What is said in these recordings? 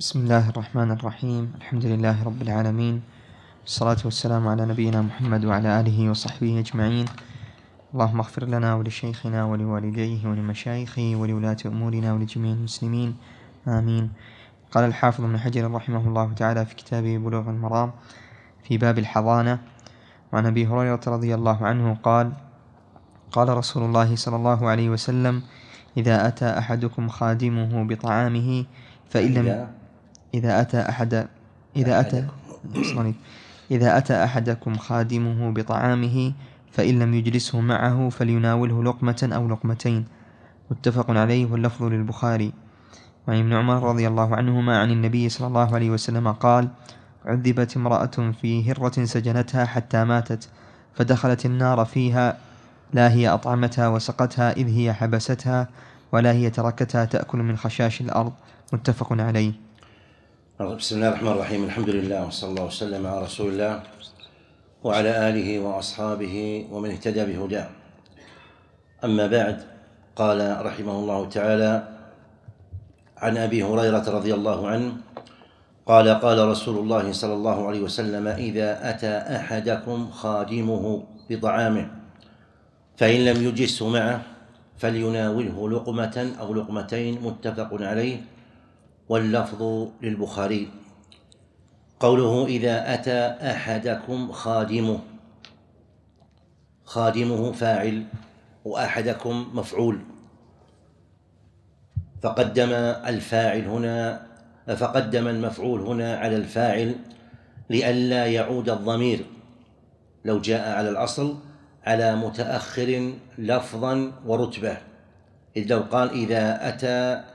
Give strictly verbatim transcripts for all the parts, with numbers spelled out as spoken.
بسم الله الرحمن الرحيم. الحمد لله رب العالمين، الصلاة والسلام على نبينا محمد وعلى آله وصحبه أجمعين. اللهم اغفر لنا ولشيخنا ولوالديه ولمشايخه ولولاة أمورنا ولجميع المسلمين، آمين. قال الحافظ ابن حجر رحمه الله تعالى في كتابه بلوغ المرام في باب الحضانة: وعن أبي هريرة رضي الله عنه قال: قال رسول الله صلى الله عليه وسلم: إذا أتى أحدكم خادمه بطعامه فإن لم إذا أتى أحد إذا أتى إذا أتى أحدكم خادمه بطعامه فإن لم يجلسه معه فليناوله لقمة أو لقمتين، متفق عليه واللفظ للبخاري. وعن ابن عمر رضي الله عنهما عن النبي صلى الله عليه وسلم قال: عذبت امرأة في هرة سجنتها حتى ماتت، فدخلت النار فيها، لا هي أطعمتها وسقتها إذ هي حبستها، ولا هي تركتها تأكل من خشاش الأرض، متفق عليه. بسم الله الرحمن الرحيم. الحمد لله وصلى الله وسلم على رسول الله وعلى آله وأصحابه ومن اهتدى بهداه. أما بعد، قال رحمه الله تعالى: عن أبي هريرة رضي الله عنه قال: قال رسول الله صلى الله عليه وسلم: إذا أتى أحدكم خادمه بطعامه فإن لم يجسه معه فليناوله لقمة أو لقمتين، متفق عليه واللفظ للبخاري. قوله إذا أتى أحدكم خادمه، خادمه فاعل وأحدكم مفعول، فقدم الفاعل هنا فقدم المفعول هنا على الفاعل لئلا يعود الضمير لو جاء على الأصل على متأخر لفظا ورتبة، إذ لو قال إذا أتى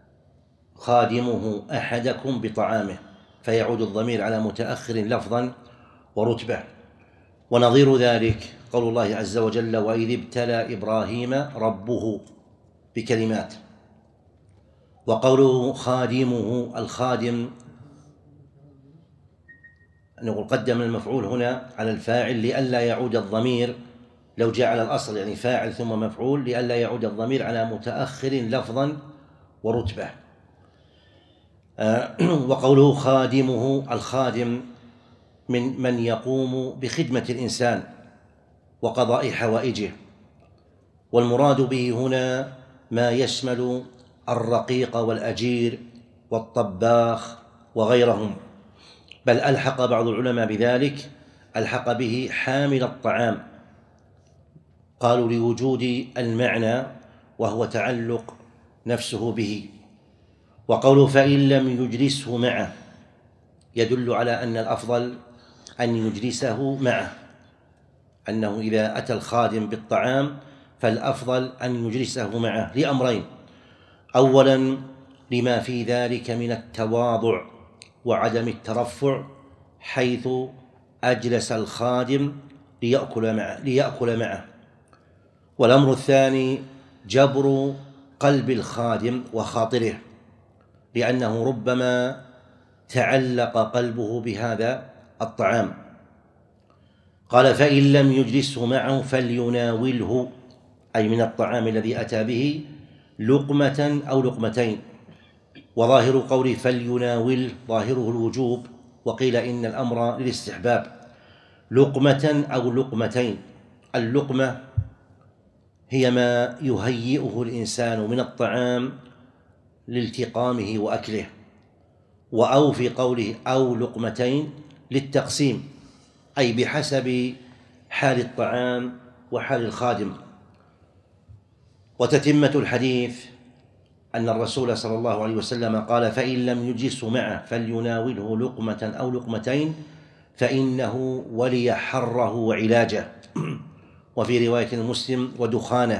خادمه أحدكم بطعامه فيعود الضمير على متأخر لفظا ورتبة. ونظير ذلك قول الله عز وجل: وإذ ابتلى إبراهيم ربه بكلمات. وقوله خادمه، الخادم نقول قدم المفعول هنا على الفاعل لئلا يعود الضمير لو جاء على الأصل، يعني فاعل ثم مفعول، لئلا يعود الضمير على متأخر لفظا ورتبة. وقوله خادمه، الخادم من من يقوم بخدمة الإنسان وقضاء حوائجه، والمراد به هنا ما يشمل الرقيق والأجير والطباخ وغيرهم، بل ألحق بعض العلماء بذلك ألحق به حامل الطعام، قالوا لوجود المعنى وهو تعلق نفسه به. وقوله فإن لم يجلسه معه يدل على أن الأفضل أن يجلسه معه، أنه إذا أتى الخادم بالطعام فالأفضل أن يجلسه معه لأمرين: أولا لما في ذلك من التواضع وعدم الترفع، حيث أجلس الخادم ليأكل معه, ليأكل معه. والأمر الثاني جبر قلب الخادم وخاطره، لأنه ربما تعلق قلبه بهذا الطعام. قال: فإن لم يجلسه معه فليناوله، أي من الطعام الذي أتى به، لقمة أو لقمتين. وظاهر قوله فليناول ظاهره الوجوب، وقيل إن الأمر للاستحباب، لقمة أو لقمتين. اللقمة هي ما يهيئه الإنسان من الطعام لالتقامه وأكله، وأو في قوله أو لقمتين للتقسيم، أي بحسب حال الطعام وحال الخادم. وتتمة الحديث أن الرسول صلى الله عليه وسلم قال: فإن لم يجلسه معه فليناوله لقمة أو لقمتين فإنه ولي حره وعلاجه، وفي رواية المسلم ودخانه.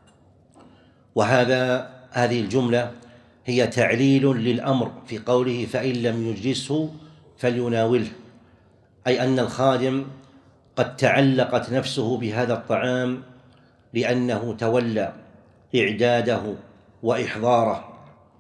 وهذا هذه الجملة هي تعليل للأمر في قوله فإن لم يجلسه فليناوله، أي أن الخادم قد تعلقت نفسه بهذا الطعام لأنه تولى إعداده وإحضاره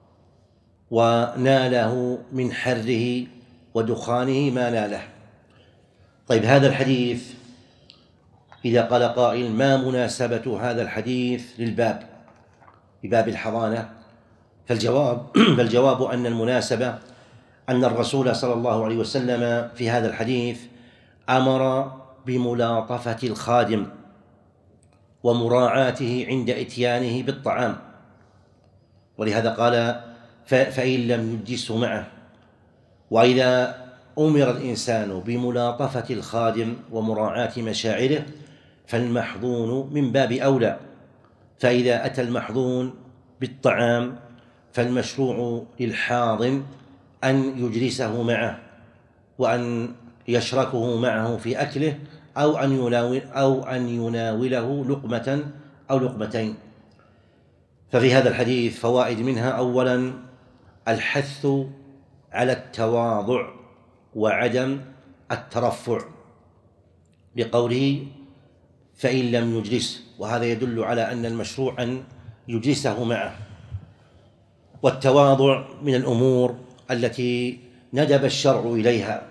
وناله من حره ودخانه ما ناله. طيب، هذا الحديث إذا قال قائل: ما مناسبة هذا الحديث للباب بباب الحضانة؟ فالجواب فالجواب أن المناسبة أن الرسول صلى الله عليه وسلم في هذا الحديث أمر بملاطفة الخادم ومراعاته عند إتيانه بالطعام، ولهذا قال فإن لم يجلسه معه. وإذا أمر الإنسان بملاطفة الخادم ومراعاة مشاعره فالمحظون من باب أولى، فإذا أتى المحظون بالطعام فالمشروع للحاضن أن يجلسه معه وأن يشركه معه في أكله أو أن يناول أو أن يناوله لقمة أو لقمتين. ففي هذا الحديث فوائد، منها أولا الحث على التواضع وعدم الترفع بقوله فإن لم يجلس، وهذا يدل على أن المشروع أن يجلسه معه. والتواضع من الأمور التي ندب الشرع إليها،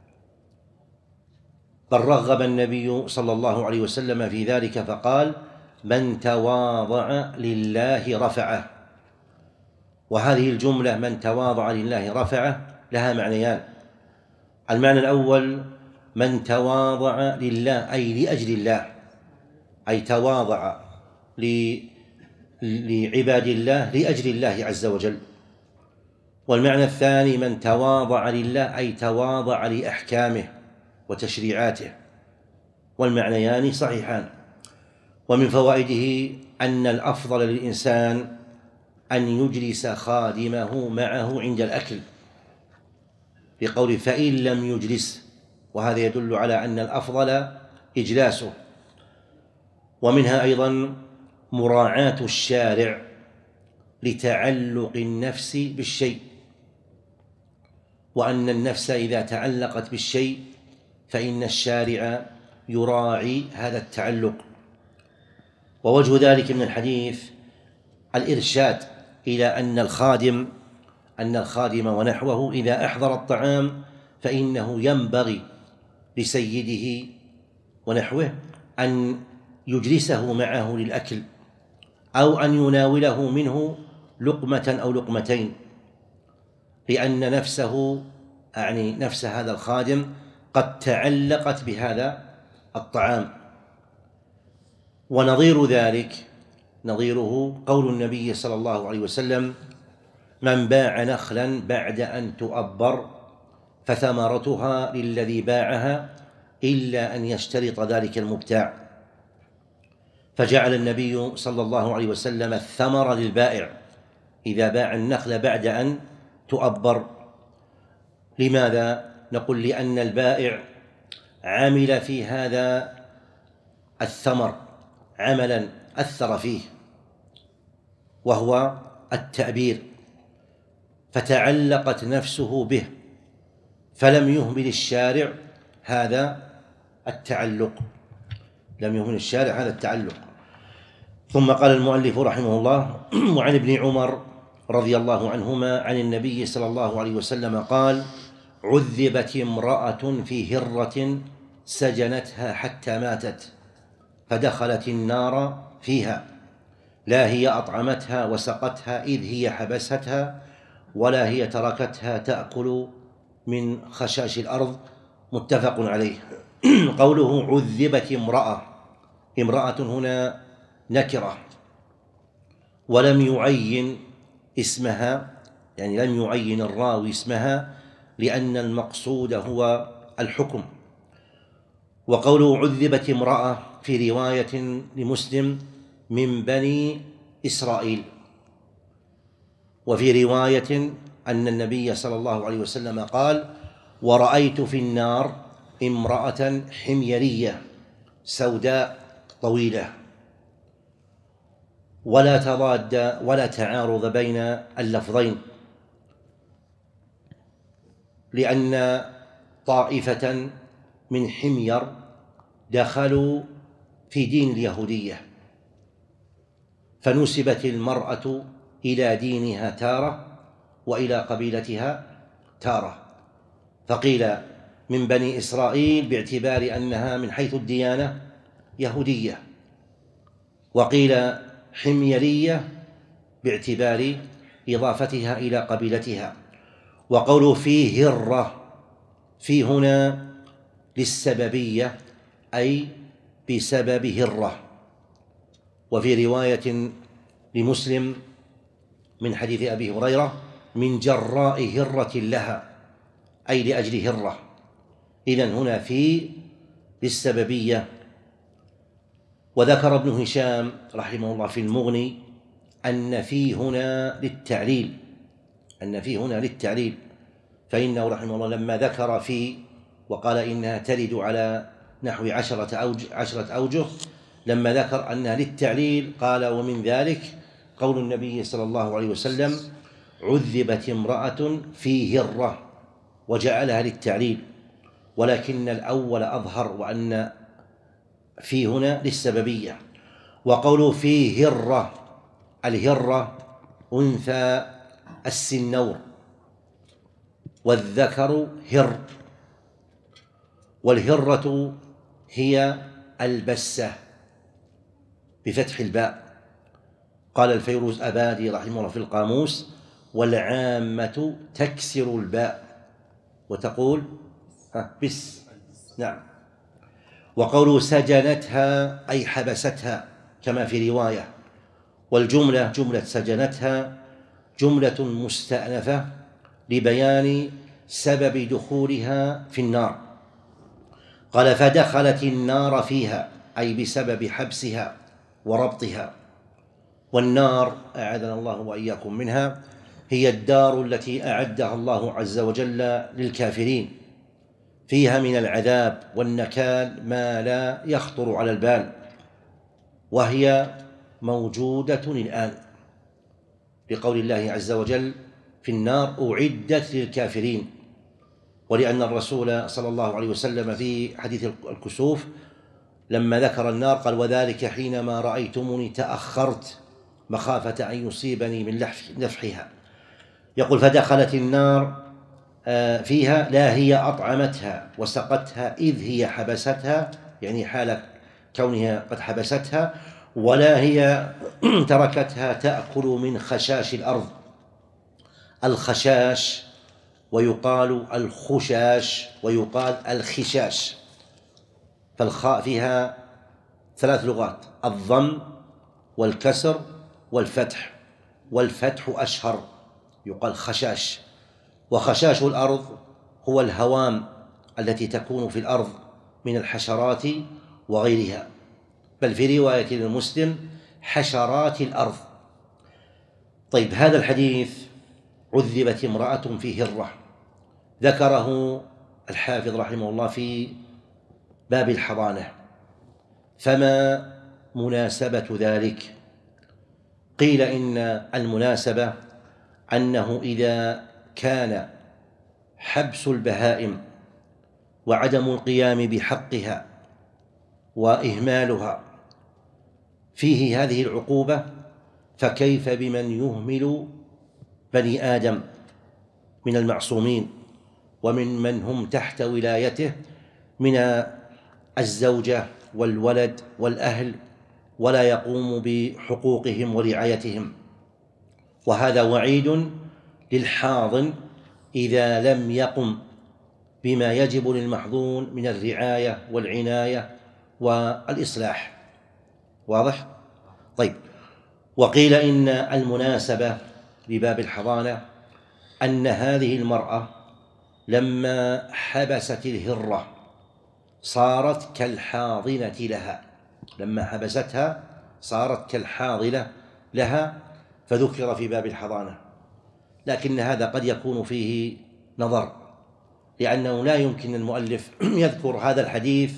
بل رغب النبي صلى الله عليه وسلم في ذلك فقال من تواضع لله رفعه. وهذه الجملة من تواضع لله رفعه لها معنيان. المعنى الأول من تواضع لله أي لأجل الله، أي تواضع لعباد الله لأجل الله عز وجل. والمعنى الثاني من تواضع لله أي تواضع لأحكامه وتشريعاته، والمعنيان صحيحان. ومن فوائده أن الأفضل للإنسان أن يجلس خادمه معه عند الأكل بقول فإن لم يجلس، وهذا يدل على أن الأفضل إجلاسه. ومنها أيضا مراعاة الشارع لتعلق النفس بالشيء، وأن النفس إذا تعلقت بالشيء فإن الشارع يراعي هذا التعلق. ووجه ذلك من الحديث الإرشاد إلى أن الخادم أن الخادم ونحوه إذا أحضر الطعام فإنه ينبغي لسيده ونحوه أن يجلسه معه للأكل أو أن يناوله منه لقمة أو لقمتين، لأن نفسه يعني نفس هذا الخادم قد تعلقت بهذا الطعام. ونظير ذلك نظيره قول النبي صلى الله عليه وسلم من باع نخلا بعد أن تؤبر فثمرتها للذي باعها إلا أن يشترط ذلك المبتاع. فجعل النبي صلى الله عليه وسلم الثمر للبائع إذا باع النخل بعد أن تؤبر. لماذا؟ نقول لأن البائع عمل في هذا الثمر عملا أثر فيه وهو التأبير، فتعلقت نفسه به فلم يهمل الشارع هذا التعلق لم يهمل الشارع هذا التعلق. ثم قال المؤلف رحمه الله وعن ابن عمر رضي الله عنهما عن النبي صلى الله عليه وسلم قال عذبت امرأة في هرة سجنتها حتى ماتت فدخلت النار فيها، لا هي أطعمتها وسقتها إذ هي حبستها ولا هي تركتها تأكل من خشاش الأرض. متفق عليه. قوله عذبت امرأة، امرأة هنا نكرة ولم يعين اسمها، يعني لم يعين الراوي اسمها لأن المقصود هو الحكم. وقوله عذبت امرأة في رواية لمسلم من بني إسرائيل، وفي رواية أن النبي صلى الله عليه وسلم قال ورأيت في النار امرأة حميرية سوداء طويلة. ولا تضاد ولا تعارض بين اللفظين، لأن طائفة من حمير دخلوا في دين اليهودية فنسبت المرأة إلى دينها تارة وإلى قبيلتها تارة، فقيل من بني إسرائيل باعتبار أنها من حيث الديانة يهودية، وقيل حميرية باعتبار إضافتها إلى قبيلتها. وقوله في هرة، في هنا للسببية أي بسبب هرة. وفي رواية لمسلم من حديث أبي هريرة من جراء هرة لها، أي لأجل هرة. إذن هنا في للسببية. وذكر ابن هشام رحمه الله في المغني أن في هنا للتعليل، أن في هنا للتعليل، فإنه رحمه الله لما ذكر في وقال إنها ترد على نحو عشرة أوجه, عشرة أوجه لما ذكر أنها للتعليل قال ومن ذلك قول النبي صلى الله عليه وسلم عذبت امرأة في هرة، وجعلها للتعليل، ولكن الأول أظهر وأن في هنا للسببية. وقوله في هرة، الهرة أنثى السنور، والذكر هر، والهرة هي البسة بفتح الباء. قال الفيروز أبادي رحمه الله في القاموس والعامة تكسر الباء وتقول بس. نعم. وقوله سجنتها أي حبستها كما في رواية. والجملة جملة سجنتها جملة مستأنفة لبيان سبب دخولها في النار. قال فدخلت النار فيها أي بسبب حبسها وربطها. والنار أعاذنا الله وإياكم منها هي الدار التي أعدها الله عز وجل للكافرين، فيها من العذاب والنكال ما لا يخطر على البال، وهي موجودة الآن لقول الله عز وجل في النار أعدت للكافرين. ولأن الرسول صلى الله عليه وسلم في حديث الكسوف لما ذكر النار قال وذلك حينما رأيتموني تأخرت مخافة أن يصيبني من نفحها. يقول فدخلت النار فيها لا هي أطعمتها وسقتها إذ هي حبستها، يعني حال كونها قد حبستها، ولا هي تركتها تأكل من خشاش الأرض. الخشاش ويقال الخشاش ويقال الخشاش، فالخاء فيها ثلاث لغات: الضم والكسر والفتح، والفتح أشهر يقال خشاش. وخشاش الأرض هو الهوام التي تكون في الأرض من الحشرات وغيرها، بل في رواية للمسلم حشرات الأرض. طيب، هذا الحديث عذبت امرأة في هرة ذكره الحافظ رحمه الله في باب الحضانة، فما مناسبة ذلك؟ قيل إن المناسبة أنه إذا كان حبس البهائم وعدم القيام بحقها وإهمالها فيه هذه العقوبة، فكيف بمن يهمل بني آدم من المعصومين ومن من هم تحت ولايته من الزوجة والولد والأهل ولا يقوم بحقوقهم ورعايتهم؟ وهذا وعيد للحاضن إذا لم يقم بما يجب للمحظون من الرعاية والعناية والإصلاح. واضح؟ طيب، وقيل إن المناسبة لباب الحضانة أن هذه المرأة لما حبست الهرة صارت كالحاضنة لها، لما حبستها صارت كالحاضنة لها، فذكر في باب الحضانة. لكن هذا قد يكون فيه نظر، لأنه لا يمكن المؤلف يذكر هذا الحديث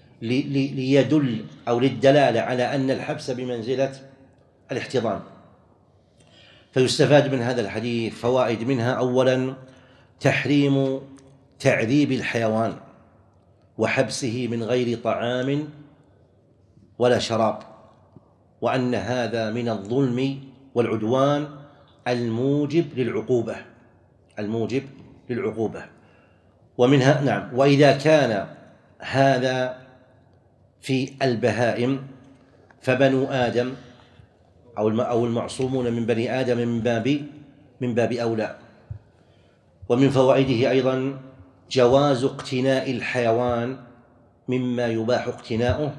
ليدل أو للدلالة على أن الحبس بمنزلة الاحتضان. فيستفاد من هذا الحديث فوائد، منها أولا تحريم تعذيب الحيوان وحبسه من غير طعام ولا شراب، وأن هذا من الظلم والعدوان الموجب للعقوبة الموجب للعقوبة. ومنها نعم وإذا كان هذا في البهائم فبنو آدم أو المعصومون من بني آدم من باب من باب أولى. ومن فوائده أيضا جواز اقتناء الحيوان مما يباح اقتناؤه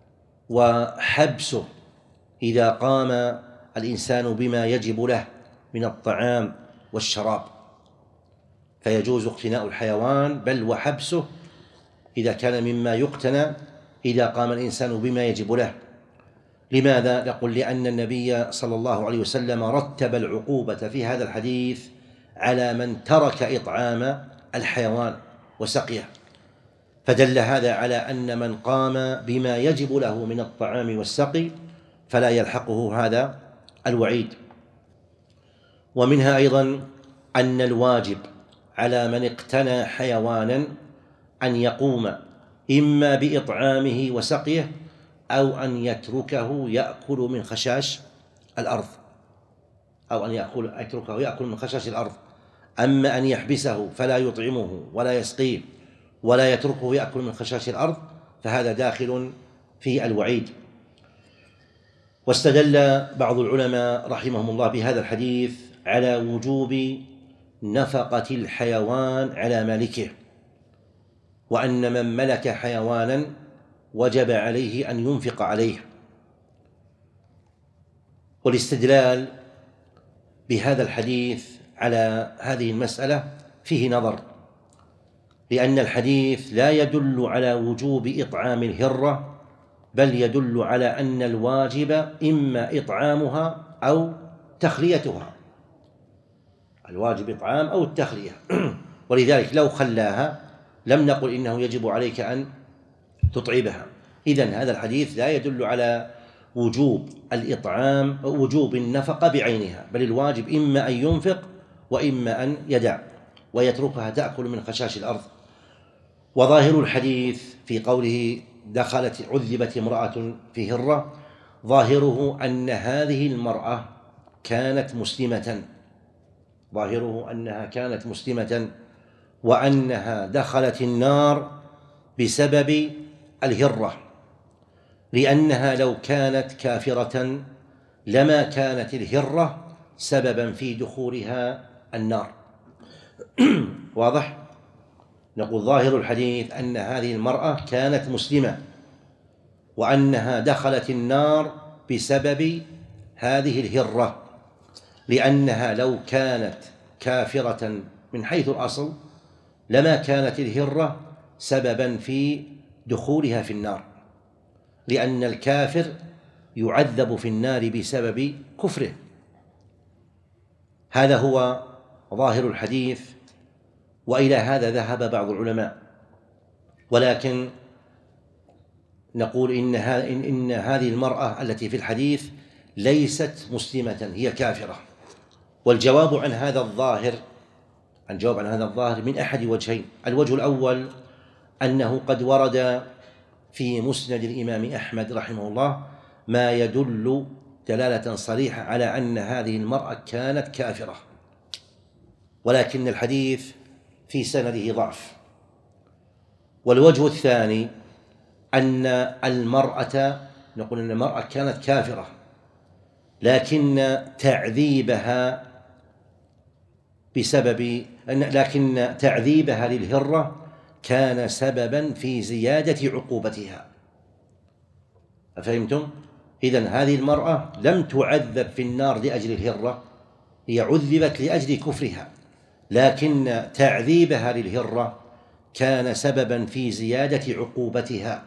وحبسه إذا قام الإنسان بما يجب له من الطعام والشراب، فيجوز اقتناء الحيوان بل وحبسه إذا كان مما يقتنى إذا قام الإنسان بما يجب له. لماذا؟ نقول لأن النبي صلى الله عليه وسلم رتب العقوبة في هذا الحديث على من ترك إطعام الحيوان وسقيه، فدل هذا على أن من قام بما يجب له من الطعام والسقي فلا يلحقه هذا الوعيد. ومنها أيضا أن الواجب على من اقتنى حيوانا أن يقوم إما بإطعامه وسقيه أو أن يتركه يأكل من خشاش الأرض أو أن يأكل يتركه يأكل من خشاش الأرض. أما أن يحبسه فلا يطعمه ولا يسقيه ولا يتركه يأكل من خشاش الأرض فهذا داخل في الوعيد. واستدل بعض العلماء رحمهم الله بهذا الحديث على وجوب نفقة الحيوان على مالكه، وأن من ملك حيوانا وجب عليه أن ينفق عليه. والاستدلال بهذا الحديث على هذه المسألة فيه نظر، لأن الحديث لا يدل على وجوب إطعام الهرة، بل يدل على أن الواجب إما إطعامها أو تخليتها، الواجب إطعام أو التخلية. ولذلك لو خلاها لم نقل إنه يجب عليك أن تطعمها. إذن هذا الحديث لا يدل على وجوب الإطعام وجوب النفقة بعينها، بل الواجب إما أن ينفق وإما أن يدع ويتركها تأكل من خشاش الأرض. وظاهر الحديث في قوله دخلت عذبت امرأة في هرة، ظاهره أن هذه المرأة كانت مسلمة، ظاهره أنها كانت مسلمة وأنها دخلت النار بسبب الهرة، لأنها لو كانت كافرة لما كانت الهرة سببا في دخولها النار. واضح؟ نقول ظاهر الحديث أن هذه المرأة كانت مسلمة وأنها دخلت النار بسبب هذه الهرة، لأنها لو كانت كافرة من حيث الأصل لما كانت الهرة سببا في دخولها في النار، لأن الكافر يعذب في النار بسبب كفره. هذا هو ظاهر الحديث، وإلى هذا ذهب بعض العلماء، ولكن نقول إن, إن هذه المرأة التي في الحديث ليست مسلمة، هي كافرة. والجواب عن هذا الظاهر الجواب عن هذا الظاهر من أحد وجهين. الوجه الأول أنه قد ورد في مسند الإمام أحمد رحمه الله ما يدل دلالة صريحة على أن هذه المرأة كانت كافرة، ولكن الحديث في سنده ضعف. والوجه الثاني أن المرأة نقول أن المرأة كانت كافرة، لكن تعذيبها بسبب لكن تعذيبها للهرة كان سببا في زيادة عقوبتها. أفهمتم؟ إذن هذه المرأة لم تعذب في النار لأجل الهرة، هي عذبت لأجل كفرها، لكن تعذيبها للهرة كان سببا في زيادة عقوبتها،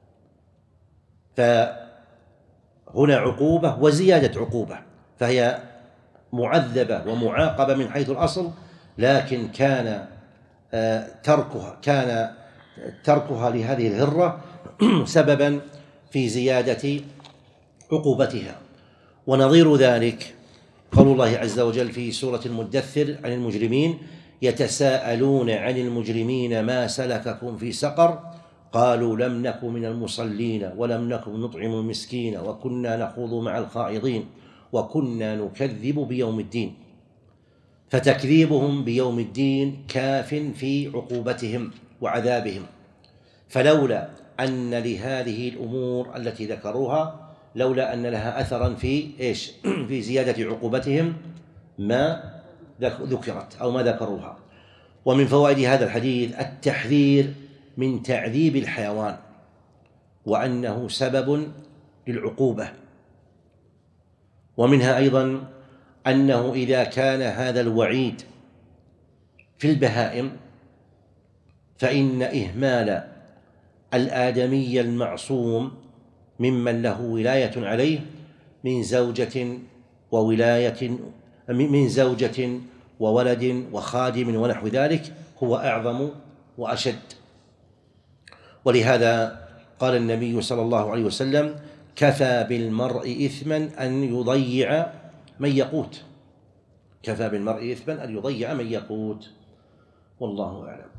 فهنا عقوبة وزيادة عقوبة، فهي معذبة ومعاقبة من حيث الأصل، لكن كان تركها كان تركها لهذه الهرة سببا في زيادة عقوبتها. ونظير ذلك قول الله عز وجل في سورة المدثر عن المجرمين: يتساءلون عن المجرمين ما سلككم في سقر قالوا لم نك من المصلين ولم نك نطعم المسكين وكنا نخوض مع الخائضين وكنا نكذب بيوم الدين. فتكذيبهم بيوم الدين كاف في عقوبتهم وعذابهم، فلولا أن لهذه الأمور التي ذكروها لولا أن لها أثرا في إيش في زيادة عقوبتهم ما ذكرت أو ما ذكروها. ومن فوائد هذا الحديث التحذير من تعذيب الحيوان، وأنه سبب للعقوبة. ومنها أيضا أنه إذا كان هذا الوعيد في البهائم فإن إهمال الآدمي المعصوم ممن له ولاية عليه من زوجة وولاية من زوجة وولد وخادم ونحو ذلك هو أعظم وأشد. ولهذا قال النبي صلى الله عليه وسلم: كفى بالمرء إثما أن يضيع من يقوت. كفى بالمرء إثما أن يضيع من يقوت. والله أعلم.